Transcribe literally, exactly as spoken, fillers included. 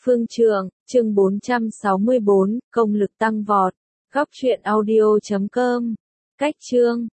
Phương Trượng, chương bốn trăm sáu mươi bốn, công lực tăng vọt. Góc truyện audio chấm com. Cách chương